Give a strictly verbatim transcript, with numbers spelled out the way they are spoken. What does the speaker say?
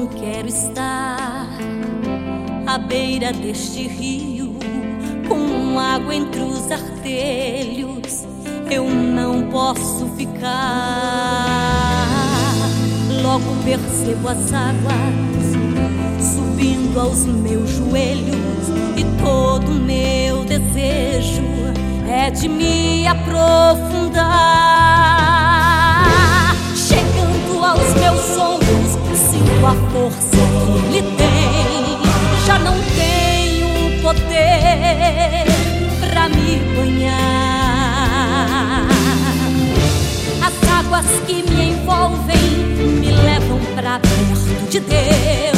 quero estar à beira deste rio, com água entre os artelhos. Eu não posso ficar. Logo percebo as águas subindo aos meus joelhos, e todo meu desejo é de me aprofundar. Chegando aos meus ombros, sinto a força que ele tem. Já não tenho poder pra me banhar. As águas que me envolvem me levam pra perto de Deus.